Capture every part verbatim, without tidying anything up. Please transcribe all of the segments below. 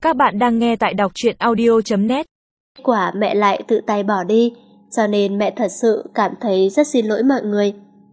Các bạn đang nghe tại đọc truyện audio chấm net. Quả mẹ lại tự tay bỏ đi, cho nên mẹ thật sự cảm thấy rất xin lỗi mọi người.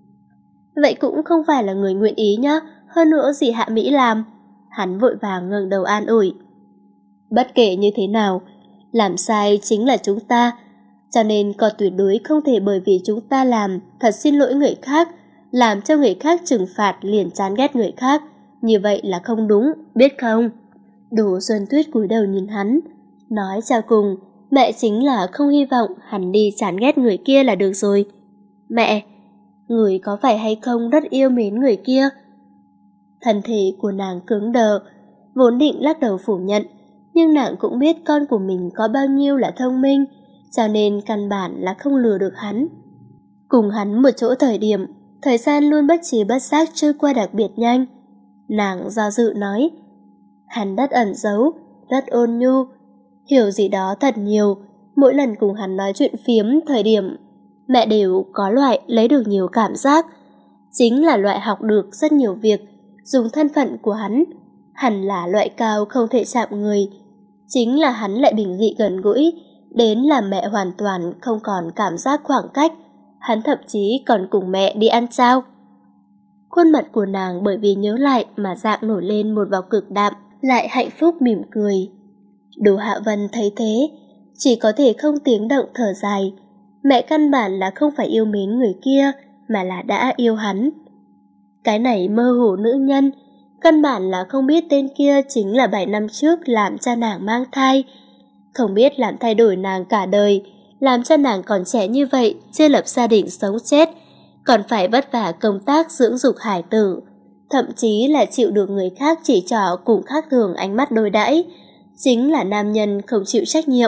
Vậy cũng không phải là người nguyện ý nhá, hơn nữa gì Hạ Mỹ làm. Hắn vội vàng ngẩng đầu an ủi. Bất kể như thế nào, làm sai chính là chúng ta, cho nên con tuyệt đối không thể bởi vì chúng ta làm thật xin lỗi người khác, làm cho người khác trừng phạt liền chán ghét người khác. Như vậy là không đúng, biết không? Đỗ Xuân Tuyết cúi đầu nhìn hắn, nói cho cùng, mẹ chính là không hy vọng hắn đi chán ghét người kia là được rồi. Mẹ, người có phải hay không rất yêu mến người kia? Thân thể của nàng cứng đờ, vốn định lắc đầu phủ nhận, nhưng nàng cũng biết con của mình có bao nhiêu là thông minh, cho nên căn bản là không lừa được hắn. Cùng hắn một chỗ thời điểm, thời gian luôn bất trí bất giác trôi qua đặc biệt nhanh. Nàng do dự nói, hắn rất ẩn giấu, rất ôn nhu, hiểu gì đó thật nhiều. Mỗi lần cùng hắn nói chuyện phiếm thời điểm, mẹ đều có loại lấy được nhiều cảm giác. Chính là loại học được rất nhiều việc, dùng thân phận của hắn. Hắn là loại cao không thể chạm người. Chính là hắn lại bình dị gần gũi, đến làm mẹ hoàn toàn không còn cảm giác khoảng cách. Hắn thậm chí còn cùng mẹ đi ăn chao. Khuôn mặt của nàng bởi vì nhớ lại mà dạng nổi lên một vòng cực đạm, lại hạnh phúc mỉm cười. Đỗ Hạ Vân thấy thế, chỉ có thể không tiếng động thở dài. Mẹ căn bản là không phải yêu mến người kia, mà là đã yêu hắn. Cái này mơ hồ nữ nhân, căn bản là không biết tên kia chính là bảy năm trước làm cho nàng mang thai. Không biết làm thay đổi nàng cả đời, làm cho nàng còn trẻ như vậy, chưa lập gia đình sống chết, còn phải vất vả công tác dưỡng dục hải tử, thậm chí là chịu được người khác chỉ trỏ cùng khác thường ánh mắt đối đãi, chính là nam nhân không chịu trách nhiệm.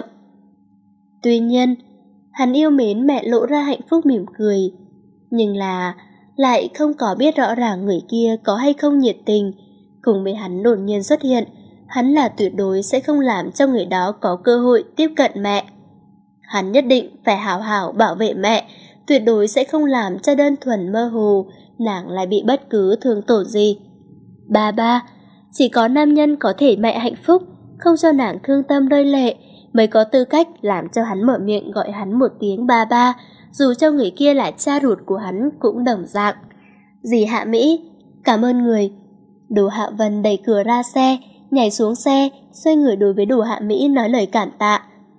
Tuy nhiên, hắn yêu mến mẹ lộ ra hạnh phúc mỉm cười, nhưng là lại không có biết rõ ràng người kia có hay không nhiệt tình. Cùng với hắn đột nhiên xuất hiện, hắn là tuyệt đối sẽ không làm cho người đó có cơ hội tiếp cận mẹ. Hắn nhất định phải hảo hảo bảo vệ mẹ, tuyệt đối sẽ không làm cho đơn thuần mơ hồ nàng lại bị bất cứ thương tổn gì. Ba ba, chỉ có nam nhân có thể mẹ hạnh phúc, không cho nàng thương tâm rơi lệ, mới có tư cách làm cho hắn mở miệng gọi hắn một tiếng ba ba, dù cho người kia là cha ruột của hắn cũng đồng dạng. Dì Hạ Mỹ, cảm ơn người. Đỗ Hạ Vân đẩy cửa ra xe, nhảy xuống xe, xoay người đối với Đỗ Hạ Mỹ nói lời cảm tạ.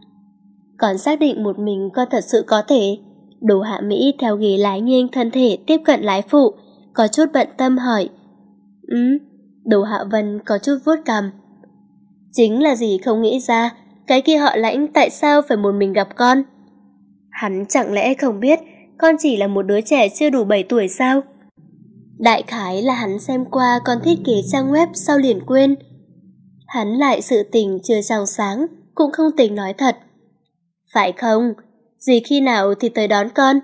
Còn xác định một mình con thật sự có thể. Đỗ Hạ Mỹ theo ghế lái nghiêng thân thể tiếp cận lái phụ, có chút bận tâm hỏi. Ừ, Đỗ Hạ Vân có chút vuốt cằm. Chính là gì không nghĩ ra, cái kia họ Lãnh tại sao phải một mình gặp con? Hắn chẳng lẽ không biết con chỉ là một đứa trẻ chưa đủ bảy tuổi sao? Đại khái là hắn xem qua con thiết kế trang web sau liền quên. Hắn lại sự tình chưa trong sáng, cũng không tính nói thật. Phải không? Dì khi nào thì tới đón con?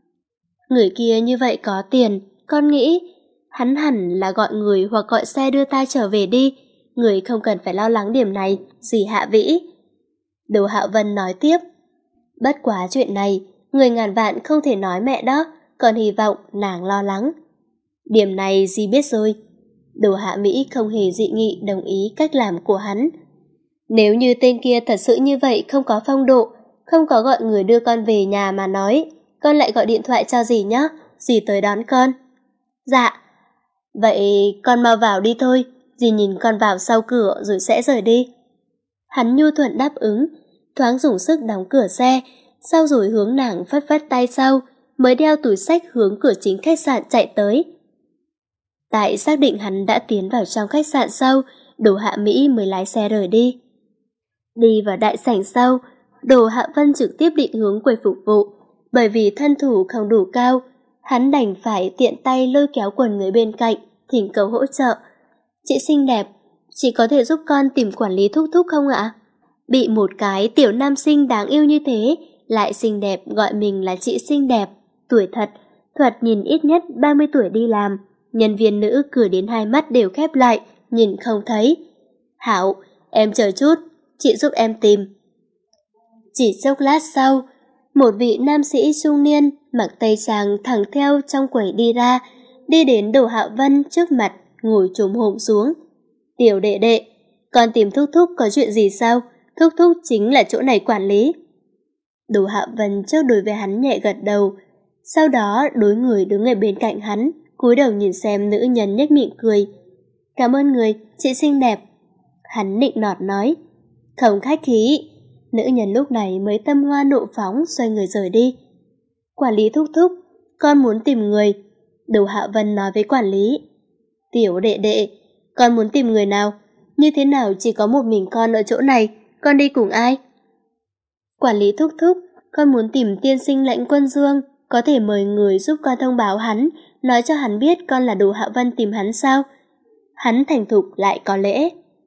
Người kia như vậy có tiền, con nghĩ hắn hẳn là gọi người hoặc gọi xe đưa ta trở về đi. Người không cần phải lo lắng điểm này, dì Hạ Vĩ. Đỗ Hạ Vân nói tiếp. Bất quá chuyện này, người ngàn vạn không thể nói mẹ đó, còn hy vọng nàng lo lắng. Điểm này dì biết rồi. Đỗ Hạ Mỹ không hề dị nghị đồng ý cách làm của hắn. Nếu như tên kia thật sự như vậy không có phong độ, không có gọi người đưa con về nhà mà nói, con lại gọi điện thoại cho dì nhé, dì tới đón con. Dạ. Vậy con mau vào đi thôi, dì nhìn con vào sau cửa rồi sẽ rời đi. Hắn nhu thuận đáp ứng, thoáng dùng sức đóng cửa xe, sau rồi hướng nàng phất phất tay sau, mới đeo túi xách hướng cửa chính khách sạn chạy tới. Tại xác định hắn đã tiến vào trong khách sạn sau, Đỗ Hạ Mỹ mới lái xe rời đi. Đi vào đại sảnh sau, Đỗ Hạ Vân trực tiếp định hướng quầy phục vụ, bởi vì thân thủ không đủ cao, hắn đành phải tiện tay lôi kéo quần người bên cạnh, thỉnh cầu hỗ trợ. Chị xinh đẹp, chị có thể giúp con tìm quản lý thúc thúc không ạ? Bị một cái tiểu nam sinh đáng yêu như thế, lại xinh đẹp gọi mình là chị xinh đẹp, tuổi thật, thoạt nhìn ít nhất ba mươi tuổi đi làm. Nhân viên nữ cười đến hai mắt đều khép lại, nhìn không thấy. Hảo, em chờ chút, chị giúp em tìm. Chỉ chốc lát sau, một vị nam sĩ trung niên mặc tây trang thẳng theo trong quầy đi ra, đi đến Đỗ Hạ Vân trước mặt, ngồi chồm hổm xuống. Tiểu đệ đệ, Con tìm Thúc Thúc có chuyện gì sao? Thúc Thúc chính là chỗ này quản lý. Đồ Hạ Vân trước đối với hắn nhẹ gật đầu, sau đó đối người đứng ở bên cạnh hắn, cúi đầu nhìn xem nữ nhân nhếch miệng cười. Cảm ơn người, chị xinh đẹp. Hắn nịnh nọt nói. Không khách khí. Nữ nhân lúc này mới tâm hoa nộ phóng xoay người rời đi. Quản lý Thúc Thúc, con muốn tìm người. Đồ Hạ Vân nói với quản lý. Tiểu đệ đệ, con muốn tìm người nào? Như thế nào chỉ có một mình con ở chỗ này, con đi cùng ai? Quản lý Thúc Thúc, con muốn tìm tiên sinh Lãnh Quân Dương, có thể mời người giúp con thông báo hắn, nói cho hắn biết con là Đồ Hạ Vân tìm hắn sao? Hắn thành thục lại có lễ.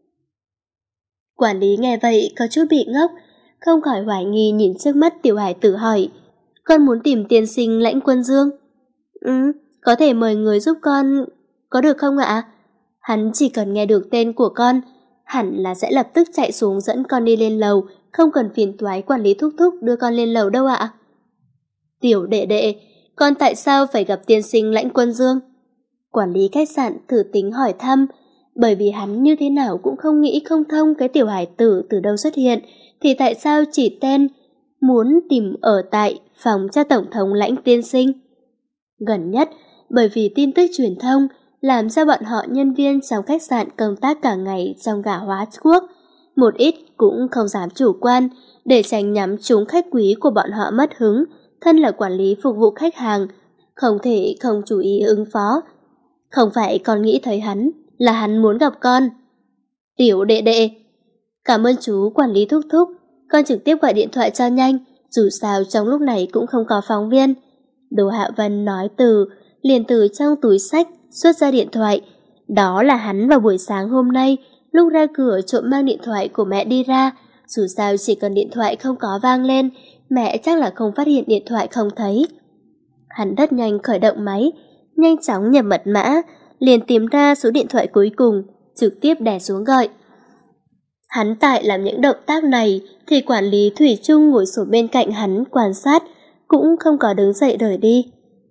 Quản lý nghe vậy có chút bị ngốc, không khỏi hoài nghi nhìn trước mắt tiểu hải tử hỏi. Con muốn tìm tiên sinh Lãnh Quân Dương? Ừ, có thể mời người giúp con, có được không ạ? Hắn chỉ cần nghe được tên của con, hẳn là sẽ lập tức chạy xuống dẫn con đi lên lầu, không cần phiền toái quản lý Thúc Thúc đưa con lên lầu đâu ạ. Tiểu đệ đệ, con tại sao phải gặp tiên sinh Lãnh Quân Dương? Quản lý khách sạn thử tính hỏi thăm, bởi vì hắn như thế nào cũng không nghĩ không thông cái tiểu hải tử từ đâu xuất hiện, thì tại sao chỉ tên muốn tìm ở tại phòng cho Tổng thống Lãnh tiên sinh. Gần nhất, bởi vì tin tức truyền thông, làm cho bọn họ nhân viên trong khách sạn công tác cả ngày trong gà hóa quốc, một ít cũng không dám chủ quan, để tránh nhắm trúng khách quý của bọn họ mất hứng. Thân là quản lý phục vụ khách hàng, không thể không chú ý ứng phó. Không phải con nghĩ thấy hắn, là hắn muốn gặp con. Tiểu đệ đệ, cảm ơn chú quản lý Thúc Thúc, con trực tiếp gọi điện thoại cho nhanh, dù sao trong lúc này cũng không có phóng viên. Đồ Hạ Vân nói từ, liền từ trong túi xách xuất ra điện thoại. Đó là hắn vào buổi sáng hôm nay, lúc ra cửa trộm mang điện thoại của mẹ đi ra. Dù sao chỉ cần điện thoại không có vang lên, mẹ chắc là không phát hiện điện thoại không thấy. Hắn rất nhanh khởi động máy, nhanh chóng nhập mật mã, liền tìm ra số điện thoại cuối cùng, trực tiếp đè xuống gọi. Hắn tại làm những động tác này thì quản lý Thủy Chung ngồi xuống bên cạnh hắn quan sát, cũng không có đứng dậy rời đi.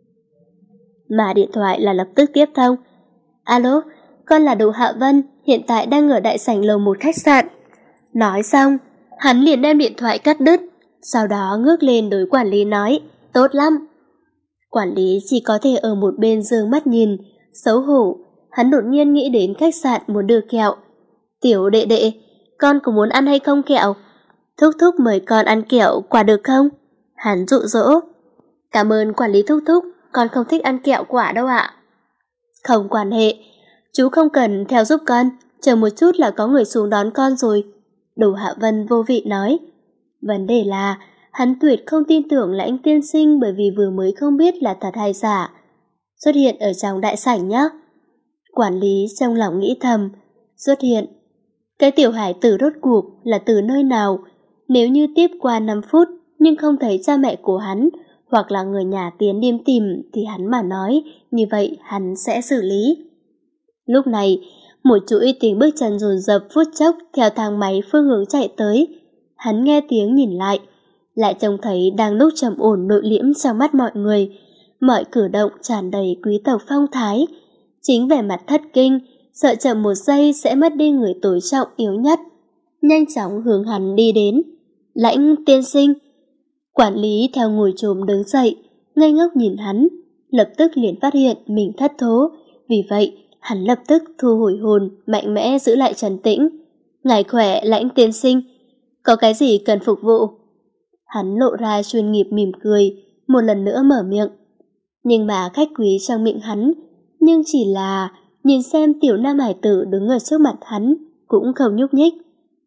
Mà điện thoại là lập tức tiếp thông. Alo, con là Đồ Hạ Vân, hiện tại đang ở đại sảnh lầu một khách sạn. Nói xong, hắn liền đem điện thoại cắt đứt, sau đó ngước lên đối quản lý nói, tốt lắm. Quản lý chỉ có thể ở một bên giương mắt nhìn, xấu hổ, hắn đột nhiên nghĩ đến khách sạn muốn đưa kẹo. Tiểu đệ đệ, con có muốn ăn hay không kẹo? Thúc Thúc mời con ăn kẹo, quả được không? Hắn dụ dỗ. Cảm ơn quản lý Thúc Thúc, con không thích ăn kẹo quả đâu ạ. Không quan hệ, chú không cần theo giúp con, chờ một chút là có người xuống đón con rồi. Đồ Hạ Vân vô vị nói. Vấn đề là, hắn tuyệt không tin tưởng Lãnh tiên sinh bởi vì vừa mới không biết là thật hay giả. Xuất hiện ở trong đại sảnh nhé. Quản lý trong lòng nghĩ thầm, xuất hiện. Cái tiểu hải tử rốt cuộc là từ nơi nào? Nếu như tiếp qua năm phút nhưng không thấy cha mẹ của hắn hoặc là người nhà tiến điếm tìm thì hắn mà nói, như vậy hắn sẽ xử lý. Lúc này, một chuỗi tiếng bước chân dồn dập phút chốc theo thang máy phương hướng chạy tới. Hắn nghe tiếng nhìn lại, lại trông thấy đang lúc trầm ổn nội liễm trong mắt mọi người, mọi cử động tràn đầy quý tộc phong thái. Chính vẻ mặt thất kinh, sợ chậm một giây sẽ mất đi người tối trọng yếu nhất, nhanh chóng hướng hắn đi đến. Lãnh tiên sinh. Quản lý theo ngồi chồm đứng dậy, ngây ngốc nhìn hắn, lập tức liền phát hiện mình thất thố, vì vậy hắn lập tức thu hồi hồn, mạnh mẽ giữ lại trấn tĩnh. Ngài khỏe Lãnh tiên sinh, có cái gì cần phục vụ? Hắn lộ ra chuyên nghiệp mỉm cười, một lần nữa mở miệng. Nhưng mà khách quý trong miệng hắn, nhưng chỉ là nhìn xem tiểu nam hải tử đứng ở trước mặt hắn, cũng không nhúc nhích.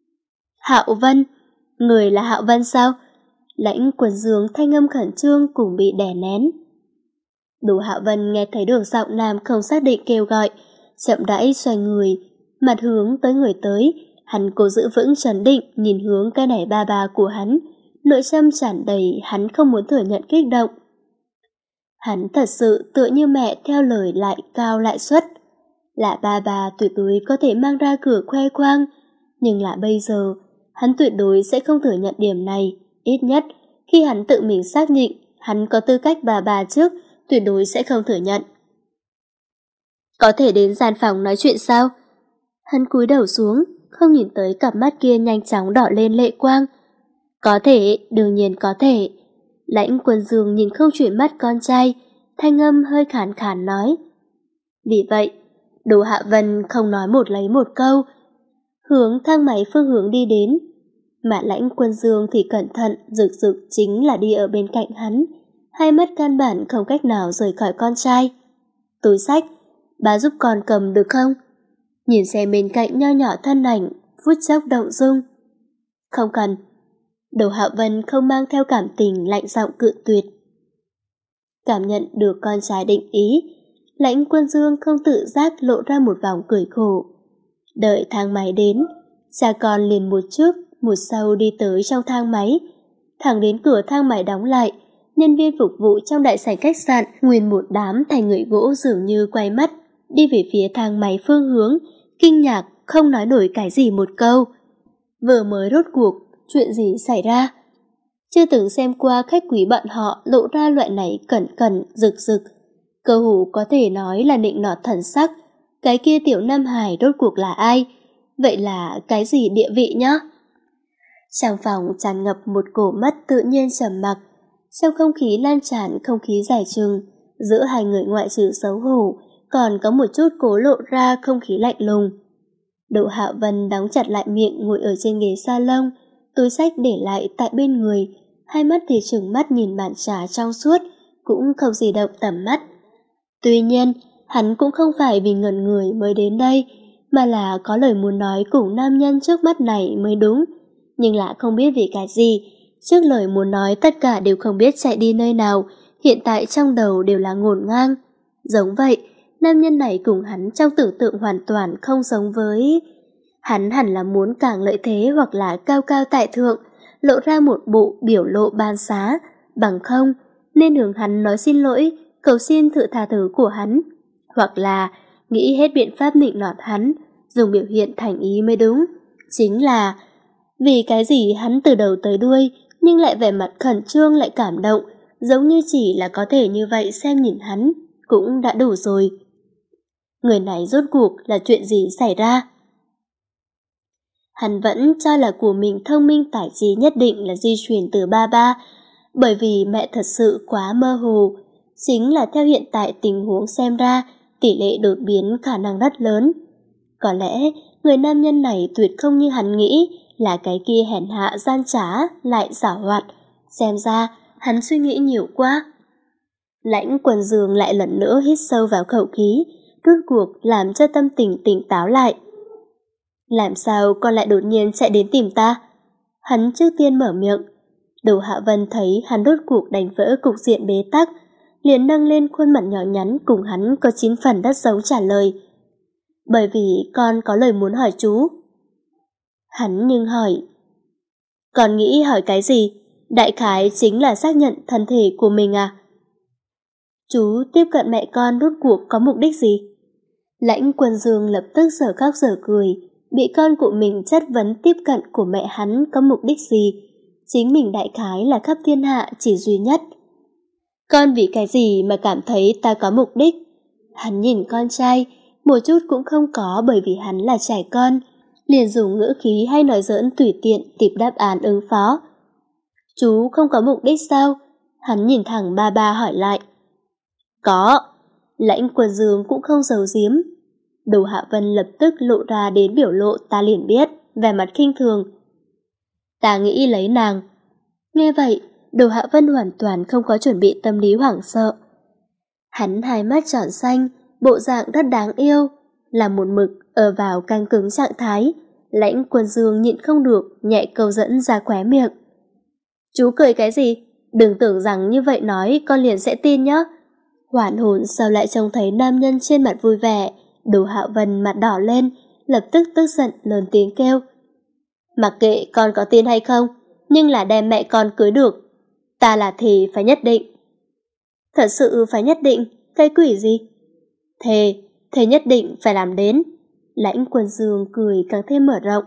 Hạo Vân, người là Hạo Vân sao? Lãnh Quần Dương thanh âm khẩn trương cùng bị đè nén. Đồ Hạo Vân nghe thấy được giọng nam không xác định kêu gọi, chậm rãi xoay người, mặt hướng tới người tới. Hắn cố giữ vững trấn định nhìn hướng cái nải ba ba của hắn, nội tâm tràn đầy hắn không muốn thừa nhận kích động. Hắn thật sự tựa như mẹ theo lời lại cao lại xuất. Là ba ba tuyệt đối có thể mang ra cửa khoe khoang, nhưng là bây giờ, hắn tuyệt đối sẽ không thừa nhận điểm này. Ít nhất, khi hắn tự mình xác định hắn có tư cách bà bà trước, tuyệt đối sẽ không thừa nhận. Có thể đến gian phòng nói chuyện sao? Hắn cúi đầu xuống, không nhìn tới cặp mắt kia nhanh chóng đỏ lên lệ quang. Có thể, đương nhiên có thể. Lãnh Quân Dương nhìn không chuyển mắt con trai, thanh âm hơi khàn khàn nói. Vì vậy, Đồ Hạ Vân không nói một lấy một câu, hướng thang máy phương hướng đi đến. Mà Lãnh Quân Dương thì cẩn thận, rực rực chính là đi ở bên cạnh hắn, hai mắt căn bản không cách nào rời khỏi con trai. Túi xách, bà giúp con cầm được không? Nhìn xem bên cạnh nho nhỏ thân ảnh, phút chốc động dung. Không cần. Đồ Hạ Vân không mang theo cảm tình, lạnh giọng cự tuyệt. Cảm nhận được con trai định ý, Lãnh Quân Dương không tự giác lộ ra một vòng cười khổ. Đợi thang máy đến, cha con liền một trước, một sau đi tới trong thang máy. Thẳng đến cửa thang máy đóng lại, nhân viên phục vụ trong đại sảnh khách sạn nguyên một đám thành người gỗ dường như quay mắt, đi về phía thang máy phương hướng, kinh ngạc không nói nổi cái gì một câu. Vừa mới rốt cuộc, chuyện gì xảy ra? Chưa từng xem qua khách quý bọn họ lộ ra loại này cẩn cẩn, rực rực. Cơ hồ có thể nói là nịnh nọt thần sắc. Cái kia tiểu Nam Hải rốt cuộc là ai? Vậy là cái gì địa vị nhá? Trong phòng tràn ngập một cổ mất tự nhiên trầm mặc. Trong không khí lan tràn không khí dài chừng, giữa hai người ngoại trừ xấu hổ, còn có một chút cố lộ ra không khí lạnh lùng. Đỗ Hạo Vân đóng chặt lại miệng ngồi ở trên ghế salon, túi xách để lại tại bên người, hai mắt thì trừng mắt nhìn bàn trà trong suốt, cũng không di động tầm mắt. Tuy nhiên, hắn cũng không phải vì ngẩn người mới đến đây, mà là có lời muốn nói cùng nam nhân trước mắt này mới đúng, nhưng lại không biết vì cái gì. Trước lời muốn nói tất cả đều không biết chạy đi nơi nào, hiện tại trong đầu đều là ngổn ngang. Giống vậy, nam nhân này cùng hắn trong tưởng tượng hoàn toàn không giống với... Hắn hẳn là muốn càng lợi thế hoặc là cao cao tại thượng, lộ ra một bộ biểu lộ ban xá, bằng không nên hướng hắn nói xin lỗi, cầu xin sự tha thứ của hắn, hoặc là nghĩ hết biện pháp nịnh nọt hắn, dùng biểu hiện thành ý mới đúng. Chính là vì cái gì hắn từ đầu tới đuôi nhưng lại vẻ mặt khẩn trương lại cảm động, giống như chỉ là có thể như vậy xem nhìn hắn cũng đã đủ rồi. Người này rốt cuộc là chuyện gì xảy ra? Hắn vẫn cho là của mình thông minh tài trí nhất định là di truyền từ ba ba, bởi vì mẹ thật sự quá mơ hồ. Chính là theo hiện tại tình huống xem ra, tỷ lệ đột biến khả năng rất lớn. Có lẽ người nam nhân này tuyệt không như hắn nghĩ, là cái kia hèn hạ gian trá lại giảo hoạt. Xem ra hắn suy nghĩ nhiều quá. Lãnh Quần Dương lại lần nữa hít sâu vào khẩu khí, rốt cuộc làm cho tâm tình tỉnh táo lại. Làm sao con lại đột nhiên chạy đến tìm ta? Hắn trước tiên mở miệng. Đồ Hạ Vân thấy hắn rốt cuộc đánh vỡ cục diện bế tắc, liền nâng lên khuôn mặt nhỏ nhắn cùng hắn có chín phần đất giống trả lời. Bởi vì con có lời muốn hỏi chú. Hắn nhưng hỏi. Con nghĩ hỏi cái gì? Đại khái chính là xác nhận thân thể của mình à? Chú tiếp cận mẹ con rốt cuộc có mục đích gì? Lãnh Quân Dương lập tức dở khóc dở cười, bị con của mình chất vấn tiếp cận của mẹ hắn có mục đích gì? Chính mình đại khái là khắp thiên hạ chỉ duy nhất. Con vì cái gì mà cảm thấy ta có mục đích? Hắn nhìn con trai, một chút cũng không có, bởi vì hắn là trẻ con, liền dùng ngữ khí hay nói giỡn tùy tiện tìm đáp án ứng phó. Chú không có mục đích sao? Hắn nhìn thẳng ba ba hỏi lại. Có. Lãnh Quân Dương cũng không giấu giếm. Đồ Hạ Vân lập tức lộ ra đến biểu lộ ta liền biết, vẻ mặt khinh thường. Ta nghĩ lấy nàng. Nghe vậy, Đồ Hạ Vân hoàn toàn không có chuẩn bị tâm lý hoảng sợ. Hắn hai mắt tròn xanh, bộ dạng rất đáng yêu, là một mực ở vào căng cứng trạng thái. Lãnh Quân Dương nhịn không được, nhẹ câu dẫn ra khóe miệng. Chú cười cái gì? Đừng tưởng rằng như vậy nói con liền sẽ tin nhé. Hoảng hồn sao lại trông thấy nam nhân trên mặt vui vẻ. Đồ Hạ Vân mặt đỏ lên, lập tức tức giận lớn tiếng kêu. Mặc kệ con có tin hay không, nhưng là đem mẹ con cưới được. Ta là thì phải nhất định. Thật sự phải nhất định? Cái quỷ gì? Thề, thề nhất định phải làm đến. Lãnh Quân Dương cười càng thêm mở rộng.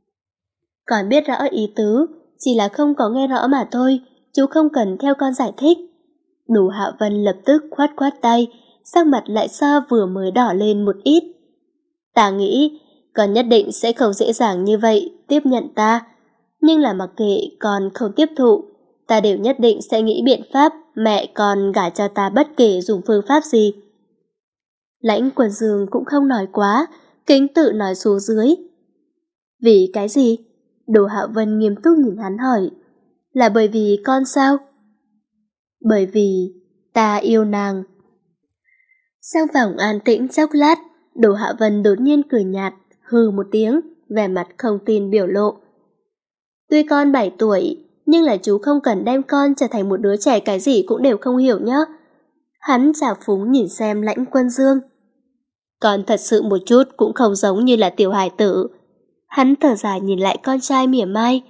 Còn biết rõ ý tứ, chỉ là không có nghe rõ mà thôi, chú không cần theo con giải thích. Đồ Hạ Vân lập tức khoát khoát tay, sắc mặt lại so vừa mới đỏ lên một ít. Ta nghĩ, con nhất định sẽ không dễ dàng như vậy tiếp nhận ta. Nhưng là mặc kệ con không tiếp thụ, ta đều nhất định sẽ nghĩ biện pháp mẹ con gả cho ta bất kể dùng phương pháp gì. Lãnh Quân Dương cũng không nói quá, kính tự nói xuống dưới. Vì cái gì? Đồ Hạo Vân nghiêm túc nhìn hắn hỏi. Là bởi vì con sao? Bởi vì ta yêu nàng. Trong phòng an tĩnh chốc lát, Đồ Hạo Vân đột nhiên cười nhạt, hừ một tiếng, vẻ mặt không tin biểu lộ. Tuy con bảy tuổi, nhưng là chú không cần đem con trở thành một đứa trẻ cái gì cũng đều không hiểu nhé. Hắn chào phúng nhìn xem Lãnh Quân Dương. Con thật sự một chút cũng không giống như là tiểu hài tử. Hắn thở dài nhìn lại con trai mỉa mai.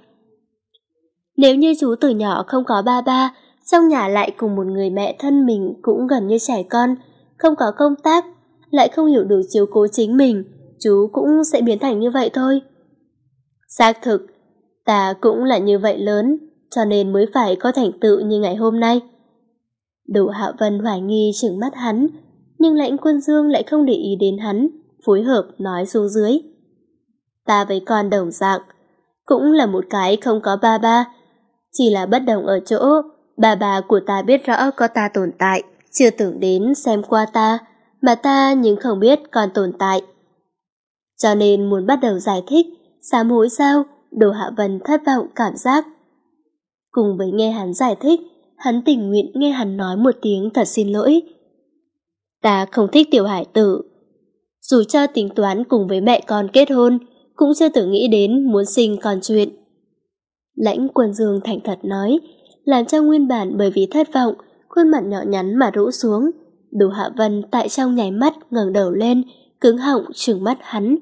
Nếu như chú từ nhỏ không có ba ba, trong nhà lại cùng một người mẹ thân mình cũng gần như trẻ con, không có công tác, lại không hiểu được chiếu cố chính mình, chú cũng sẽ biến thành như vậy thôi. Xác thực, ta cũng là như vậy lớn, cho nên mới phải có thành tựu như ngày hôm nay. Đồ Hạo Vân hoài nghi trừng mắt hắn, nhưng Lãnh Quân Dương lại không để ý đến hắn, phối hợp nói xuống dưới. Ta với con đồng dạng, cũng là một cái không có ba ba, chỉ là bất đồng ở chỗ, bà bà của ta biết rõ có ta tồn tại, chưa tưởng đến xem qua ta, mà ta nhưng không biết còn tồn tại. Cho nên muốn bắt đầu giải thích, sám hối sao, Đồ Hạ Vân thất vọng cảm giác. Cùng với nghe hắn giải thích, hắn tình nguyện nghe hắn nói một tiếng thật xin lỗi. Ta không thích tiểu hải tử. Dù cho tính toán cùng với mẹ con kết hôn, cũng chưa từng nghĩ đến muốn sinh con chuyện. Lãnh Quân Dương thành thật nói, làm cho nguyên bản bởi vì thất vọng, khuôn mặt nhỏ nhắn mà rũ xuống. Đồ Hạ Vân tại trong nháy mắt ngẩng đầu lên, cứng họng trừng mắt hắn.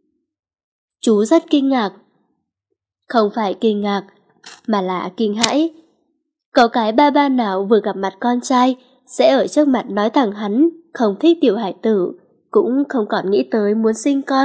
Chú rất kinh ngạc. Không phải kinh ngạc, mà là kinh hãi. Có cái ba ba nào vừa gặp mặt con trai sẽ ở trước mặt nói thẳng hắn không thích tiểu hải tử, cũng không còn nghĩ tới muốn sinh con.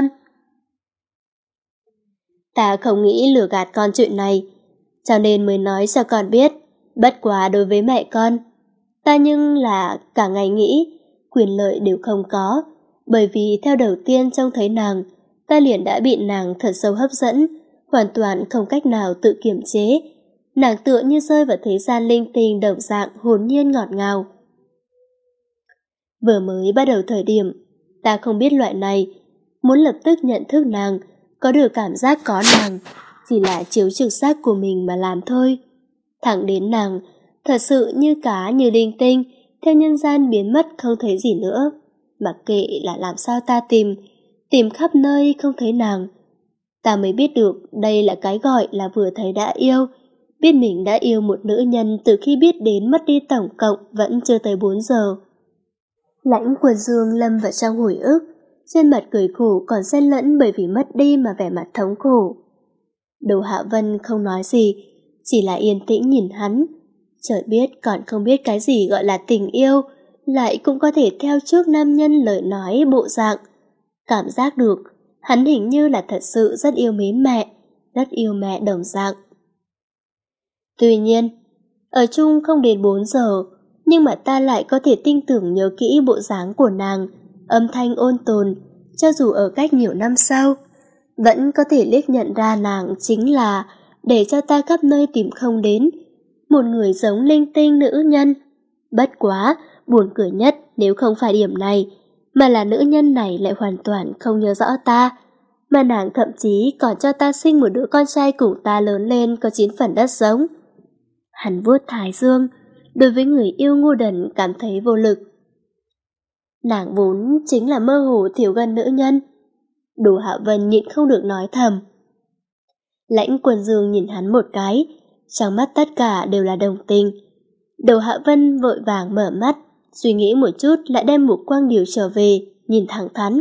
Ta không nghĩ lừa gạt con chuyện này, cho nên mới nói cho con biết. Bất quá đối với mẹ con, ta nhưng là cả ngày nghĩ quyền lợi đều không có, bởi vì theo đầu tiên trông thấy nàng, ta liền đã bị nàng thật sâu hấp dẫn, hoàn toàn không cách nào tự kiềm chế. Nàng tựa như rơi vào thế gian linh tinh đồng dạng hồn nhiên ngọt ngào. Vừa mới bắt đầu thời điểm, ta không biết loại này, muốn lập tức nhận thức nàng, có được cảm giác có nàng, chỉ là chiếu trực giác của mình mà làm thôi. Thẳng đến nàng, thật sự như cá như linh tinh, theo nhân gian biến mất không thấy gì nữa. Mặc kệ là làm sao ta tìm, tìm khắp nơi không thấy nàng. Ta mới biết được đây là cái gọi là vừa thấy đã yêu, biết mình đã yêu một nữ nhân từ khi biết đến mất đi tổng cộng vẫn chưa tới bốn giờ. Lãnh Quân Dương lâm vào trong hồi ức, trên mặt cười khổ còn xen lẫn bởi vì mất đi mà vẻ mặt thống khổ. Đồ Hạ Vân không nói gì, chỉ là yên tĩnh nhìn hắn. Trời biết còn không biết cái gì gọi là tình yêu, lại cũng có thể theo trước nam nhân lời nói bộ dạng. Cảm giác được, hắn hình như là thật sự rất yêu mến mẹ, rất yêu mẹ đồng dạng. Tuy nhiên, ở chung không đến bốn giờ, nhưng mà ta lại có thể tinh tưởng nhớ kỹ bộ dáng của nàng, âm thanh ôn tồn, cho dù ở cách nhiều năm sau, vẫn có thể liếc nhận ra nàng chính là để cho ta khắp nơi tìm không đến, một người giống linh tinh nữ nhân. Bất quá, buồn cười nhất nếu không phải điểm này, mà là nữ nhân này lại hoàn toàn không nhớ rõ ta, mà nàng thậm chí còn cho ta sinh một đứa con trai cùng ta lớn lên có chín phần đất giống. Hắn vuốt thái dương, đối với người yêu ngu đần cảm thấy vô lực. Nàng vốn chính là mơ hồ thiếu gần nữ nhân. Đồ Hạ Vân nhịn không được nói thầm. Lãnh Quân Dương nhìn hắn một cái, trong mắt tất cả đều là đồng tình. Đồ Hạ Vân vội vàng mở mắt, suy nghĩ một chút lại đem một quang điều trở về, nhìn thẳng thắn.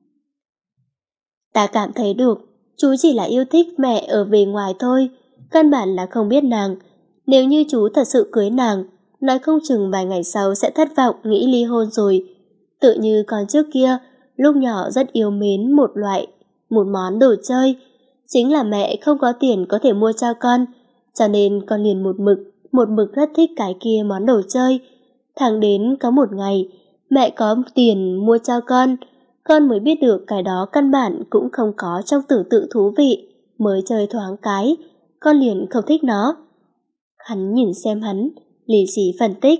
Ta cảm thấy được, chú chỉ là yêu thích mẹ ở bề ngoài thôi, căn bản là không biết nàng. Nếu như chú thật sự cưới nàng, nói không chừng vài ngày sau sẽ thất vọng nghĩ ly hôn rồi. Tự như con trước kia, lúc nhỏ rất yêu mến một loại, một món đồ chơi. Chính là mẹ không có tiền có thể mua cho con, cho nên con liền một mực, một mực rất thích cái kia món đồ chơi. Thẳng đến có một ngày, mẹ có tiền mua cho con, con mới biết được cái đó căn bản cũng không có trong tưởng tượng thú vị, mới chơi thoáng cái, con liền không thích nó. Hắn nhìn xem hắn, lý trí phân tích.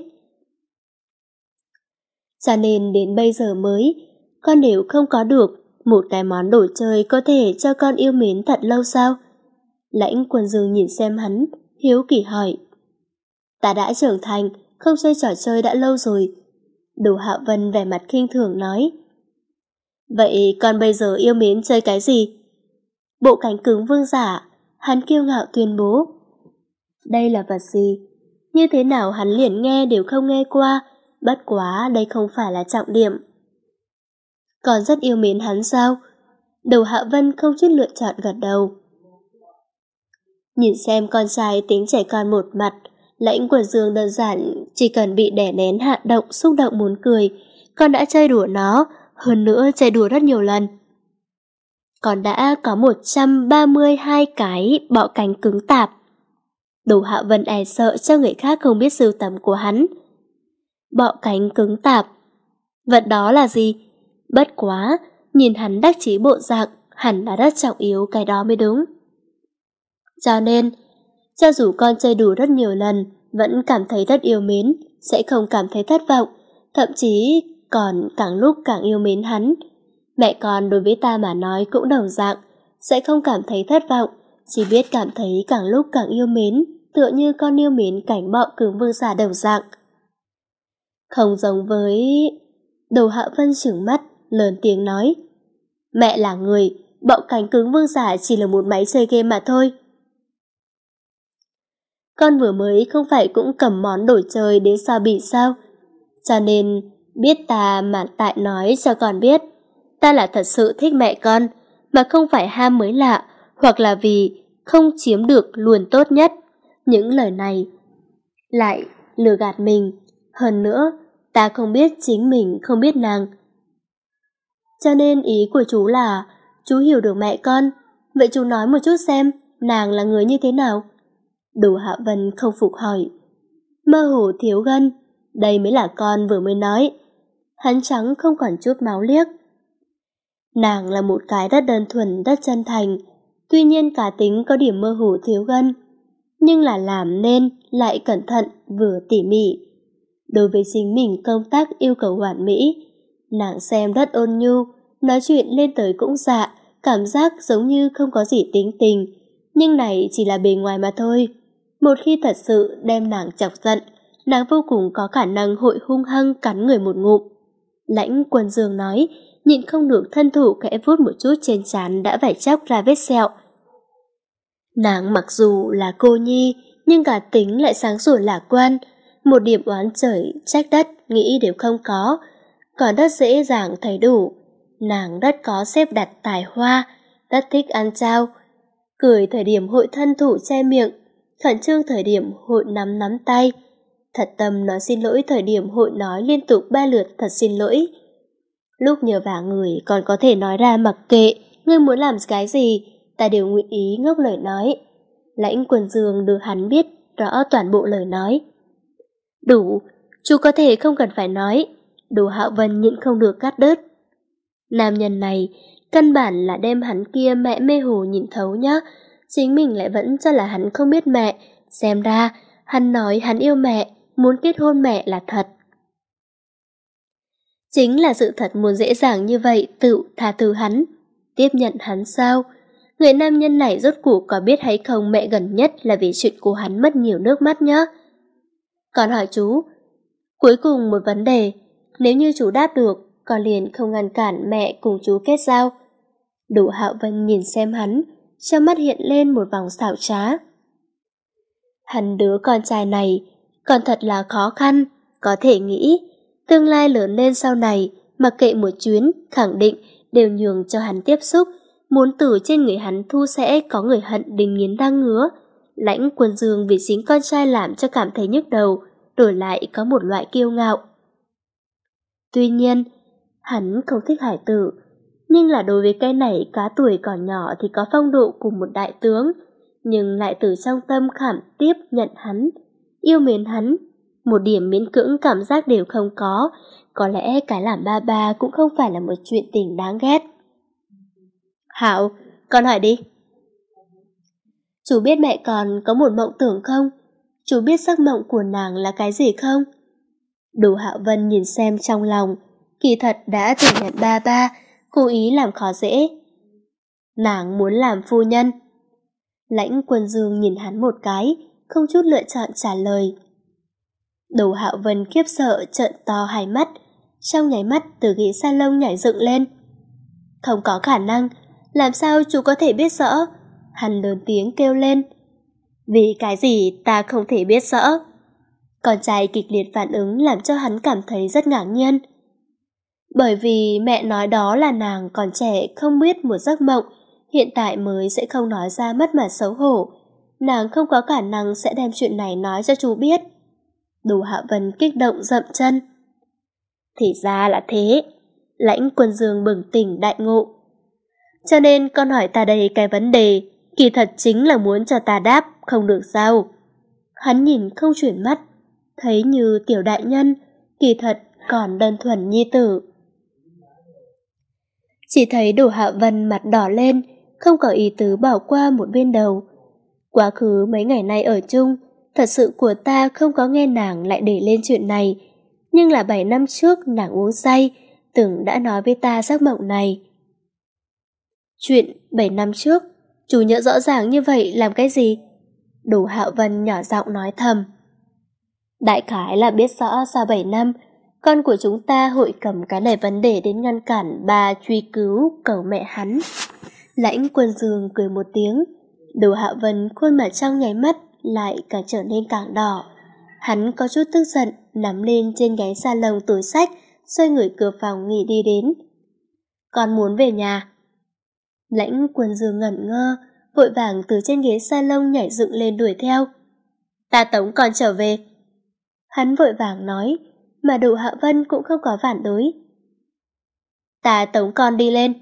Cho nên đến bây giờ mới, con nếu không có được một cái món đồ chơi có thể cho con yêu mến thật lâu sao? Lãnh Quân Dương nhìn xem hắn, hiếu kỳ hỏi. Ta đã trưởng thành, không chơi trò chơi đã lâu rồi. Đồ Hạo Vân vẻ mặt khinh thường nói. Vậy con bây giờ yêu mến chơi cái gì? Bộ cánh cứng vương giả, hắn kiêu ngạo tuyên bố. Đây là vật gì? Như thế nào hắn liền nghe đều không nghe qua, bất quá đây không phải là trọng điểm. Con rất yêu mến hắn sao? Đầu Hạ Vân không chút lựa chọn gật đầu. Nhìn xem con trai tính trẻ con một mặt, Lãnh Quân Dương đơn giản chỉ cần bị đè nén hạ động xúc động muốn cười, con đã chơi đùa nó, hơn nữa chơi đùa rất nhiều lần. Con đã có một trăm ba mươi hai cái bọ cánh cứng tạp. Đồ Hạ Vân e sợ cho người khác không biết sưu tầm của hắn. Bọ cánh cứng tạp, vật đó là gì? Bất quá, nhìn hắn đắc chí bộ dạng, hẳn là rất trọng yếu cái đó mới đúng. Cho nên, cho dù con chơi đủ rất nhiều lần, vẫn cảm thấy rất yêu mến, sẽ không cảm thấy thất vọng, thậm chí còn càng lúc càng yêu mến hắn. Mẹ con đối với ta mà nói cũng đồng dạng, sẽ không cảm thấy thất vọng, chỉ biết cảm thấy càng lúc càng yêu mến, tựa như con yêu mến cảnh bọ cứng vương giả đồng dạng. Không giống với... Đầu Hạ Vân trừng mắt, lớn tiếng nói. Mẹ là người, bọ cánh cứng vương giả chỉ là một máy chơi game mà thôi. Con vừa mới không phải cũng cầm món đồ chơi đến so bì sao? Cho nên biết ta mà tại nói cho con biết. Ta là thật sự thích mẹ con, mà không phải ham mới lạ, hoặc là vì không chiếm được luôn tốt nhất. Những lời này lại lừa gạt mình. Hơn nữa, ta không biết chính mình không biết nàng. Cho nên ý của chú là chú hiểu được mẹ con. Vậy chú nói một chút xem, nàng là người như thế nào? Đồ Hạ Vân không phục hỏi. Mơ hồ thiếu gân, đây mới là con vừa mới nói. Hắn trắng không còn chút máu liếc. Nàng là một cái rất đơn thuần, rất chân thành, tuy nhiên cá tính có điểm mơ hồ thiếu gân, nhưng là làm nên lại cẩn thận vừa tỉ mỉ. Đối với chính mình công tác yêu cầu hoàn mỹ, nàng xem rất ôn nhu, nói chuyện lên tới cũng dạ, cảm giác giống như không có gì tính tình, nhưng này chỉ là bề ngoài mà thôi. Một khi thật sự đem nàng chọc giận, nàng vô cùng có khả năng hội hung hăng cắn người một ngụm. Lãnh Quân Dương nói, nhịn không được thân thủ khẽ vuốt một chút trên trán đã vải chóc ra vết sẹo. Nàng mặc dù là cô nhi, nhưng cả tính lại sáng sủa lạc quan, một điểm oán trời trách đất nghĩ đều không có, còn rất dễ dàng thấy đủ. Nàng rất có xếp đặt tài hoa, rất thích ăn trao, cười thời điểm hội thân thủ che miệng, khẩn trương thời điểm hội nắm nắm tay, thật tâm nói xin lỗi thời điểm hội nói liên tục ba lượt thật xin lỗi. Lúc nhờ vả người còn có thể nói ra mặc kệ, ngươi muốn làm cái gì, ta đều nguyện ý ngốc lời nói. Lãnh Quân Dương đưa hắn biết rõ toàn bộ lời nói. Đủ, chú có thể không cần phải nói. Đồ Hạo Vân nhịn không được cắt đứt. Nam nhân này, căn bản là đem hắn kia mẹ mê hồ nhìn thấu nhá. Chính mình lại vẫn cho là hắn không biết mẹ. Xem ra, hắn nói hắn yêu mẹ, muốn kết hôn mẹ là thật. Chính là sự thật muốn dễ dàng như vậy tự tha thứ hắn, tiếp nhận hắn sao? Người nam nhân này rốt cuộc có biết hay không mẹ gần nhất là vì chuyện của hắn mất nhiều nước mắt nhá. Còn hỏi chú, cuối cùng một vấn đề, nếu như chú đáp được, con liền không ngăn cản mẹ cùng chú kết giao. Đồ Hạo Vân nhìn xem hắn, trong mắt hiện lên một vòng xảo trá. Hắn đứa con trai này còn thật là khó khăn, có thể nghĩ tương lai lớn lên sau này, mặc kệ một chuyến, khẳng định đều nhường cho hắn tiếp xúc, muốn từ trên người hắn thu sẽ có người hận đến nghiến răng ngứa. Lãnh Quân Dương vì chính con trai làm cho cảm thấy nhức đầu, đổi lại có một loại kiêu ngạo. Tuy nhiên, hắn không thích hải tử, nhưng là đối với cái này cá tuổi còn nhỏ thì có phong độ cùng một đại tướng, nhưng lại từ trong tâm khảm tiếp nhận hắn, yêu mến hắn, một điểm miễn cưỡng cảm giác đều không có, có lẽ cái làm ba ba cũng không phải là một chuyện tình đáng ghét. Hảo, con hỏi đi. Chú biết mẹ con có một mộng tưởng không? Chú biết giấc mộng của nàng là cái gì không? Đồ Hạo Vân nhìn xem trong lòng, kỳ thật đã thừa nhận ba ba, cố ý làm khó dễ. Nàng muốn làm phu nhân. Lãnh Quân Dương nhìn hắn một cái, không chút lựa chọn trả lời. Đồ Hạo Vân khiếp sợ trợn to hai mắt, trong nháy mắt từ ghế salon nhảy dựng lên. Không có khả năng, làm sao chú có thể biết rõ? Hắn lớn tiếng kêu lên. Vì cái gì ta không thể biết rõ? Con trai kịch liệt phản ứng làm cho hắn cảm thấy rất ngạc nhiên. Bởi vì mẹ nói đó là nàng còn trẻ không biết một giấc mộng, hiện tại mới sẽ không nói ra mất mặt xấu hổ. Nàng không có khả năng sẽ đem chuyện này nói cho chú biết. Đồ Hạ Vân kích động dậm chân. Thì ra là thế. Lãnh Quân Dương bừng tỉnh đại ngộ. Cho nên con hỏi ta đây cái vấn đề, kỳ thật chính là muốn cho ta đáp, không được sao? Hắn nhìn không chuyển mắt, thấy như tiểu đại nhân, kỳ thật còn đơn thuần nhi tử. Chỉ thấy Đồ Hạ Vân mặt đỏ lên, không có ý tứ bỏ qua một bên đầu. Quá khứ mấy ngày nay ở chung, thật sự của ta không có nghe nàng lại để lên chuyện này, nhưng là bảy năm trước nàng uống say, từng đã nói với ta giấc mộng này. Chuyện bảy năm trước, chú nhớ rõ ràng như vậy làm cái gì? Đồ Hạo Vân nhỏ giọng nói thầm. Đại khái là biết rõ sau bảy năm, con của chúng ta hội cầm cái này vấn đề đến ngăn cản bà truy cứu cầu mẹ hắn. Lãnh Quân Dương cười một tiếng, Đồ Hạo Vân khuôn mặt trong nháy mắt lại càng trở nên càng đỏ. Hắn có chút tức giận, nắm lên trên ghế salon túi sách, xoay người cửa phòng nghỉ đi đến. Con muốn về nhà. Lãnh Quân Dương ngẩn ngơ, vội vàng từ trên ghế salon nhảy dựng lên đuổi theo. Ta tống con trở về. Hắn vội vàng nói, mà Đồ Hạ Vân cũng không có phản đối. Ta tống con đi lên.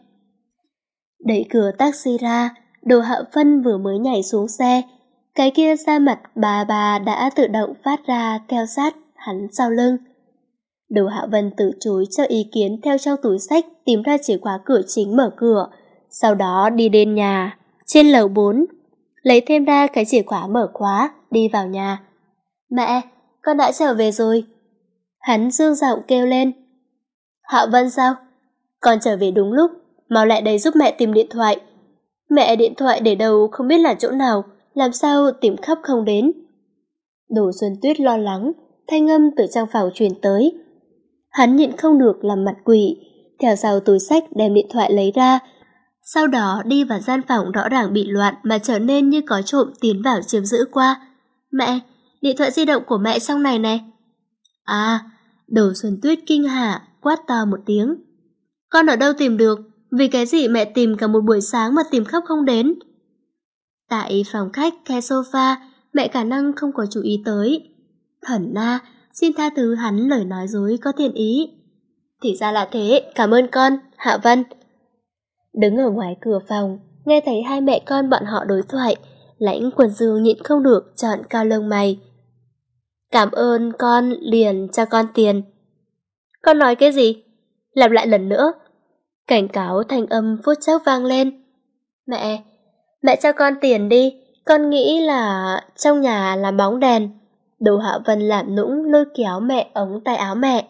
Đẩy cửa taxi ra, Đồ Hạ Vân vừa mới nhảy xuống xe, cái kia da mặt bà bà đã tự động phát ra theo sát hắn sau lưng. Đồ Hạ Vân từ chối cho ý kiến, theo trong túi sách tìm ra chìa khóa cửa chính mở cửa, sau đó đi đến nhà, trên lầu bốn, lấy thêm ra cái chìa khóa mở khóa, đi vào nhà. Mẹ, con đã trở về rồi. Hắn dương giọng kêu lên. Hạ Vân sao? Con trở về đúng lúc, mau lại đây giúp mẹ tìm điện thoại. Mẹ điện thoại để đâu không biết là chỗ nào, làm sao tìm khắp không đến. Đồ Xuân Tuyết lo lắng, thanh âm từ trong phòng truyền tới. Hắn nhịn không được làm mặt quỷ, theo sau túi sách đem điện thoại lấy ra, sau đó đi vào gian phòng rõ ràng bị loạn mà trở nên như có trộm tiến vào chiếm giữ qua. Mẹ, điện thoại di động của mẹ trong này này. À, Đồ Xuân Tuyết kinh hãi quát to một tiếng. Con ở đâu tìm được? Vì cái gì mẹ tìm cả một buổi sáng mà tìm khắp không đến? Tại phòng khách khe sofa, mẹ khả năng không có chú ý tới. Thần na, xin tha thứ hắn lời nói dối có thiện ý. Thì ra là thế, cảm ơn con, Hạ Vân. Đứng ở ngoài cửa phòng, nghe thấy hai mẹ con bọn họ đối thoại, Lãnh Quân Dương nhịn không được trọn cao lông mày. Cảm ơn con liền cho con tiền. Con nói cái gì? Lặp lại lần nữa. Cảnh cáo thanh âm phút chốc vang lên. Mẹ, mẹ cho con tiền đi, con nghĩ là trong nhà làm bóng đèn. Đồ Hạ Vân làm nũng lôi kéo mẹ ống tay áo mẹ.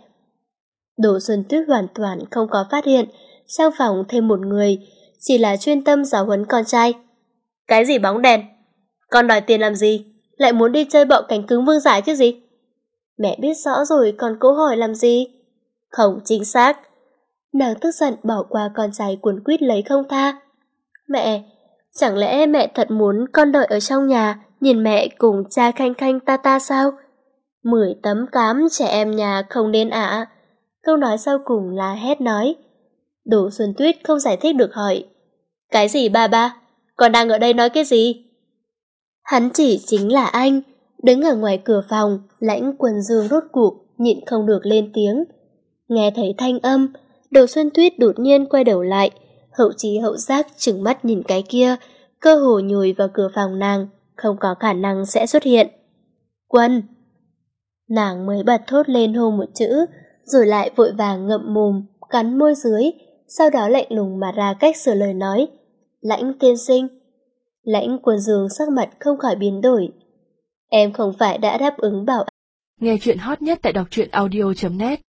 Đồ Xuân Tuyết hoàn toàn không có phát hiện trong phòng thêm một người, chỉ là chuyên tâm giáo huấn con trai. Cái gì bóng đèn? Con đòi tiền làm gì? Lại muốn đi chơi bọ cánh cứng vương giải chứ gì? Mẹ biết rõ rồi còn cố hỏi làm gì? Không chính xác. Nàng tức giận bỏ qua con trai cuốn quýt lấy không tha. Mẹ, chẳng lẽ mẹ thật muốn con đợi ở trong nhà nhìn mẹ cùng cha khanh khanh ta ta sao? Mười tấm cám trẻ em nhà không nên ạ. À. Câu nói sau cùng là hét nói. Đồ Xuân Tuyết không giải thích được hỏi. Cái gì ba ba? Con đang ở đây nói cái gì? Hắn chỉ chính là anh. Đứng ở ngoài cửa phòng, Lãnh Quân Dương rốt cuộc nhịn không được lên tiếng. Nghe thấy thanh âm, Đồ Xuân Tuyết đột nhiên quay đầu lại, hậu trí hậu giác trừng mắt nhìn cái kia, cơ hồ nhồi vào cửa phòng nàng, không có khả năng sẽ xuất hiện. Quân! Nàng mới bật thốt lên hô một chữ, rồi lại vội vàng ngậm mồm, cắn môi dưới, sau đó lạnh lùng mà ra cách sửa lời nói. Lãnh tiên sinh. Lãnh Quân Dương sắc mặt không khỏi biến đổi. Em không phải đã đáp ứng bảo. Nghe chuyện hot nhất tại đọc truyện audio chấm net.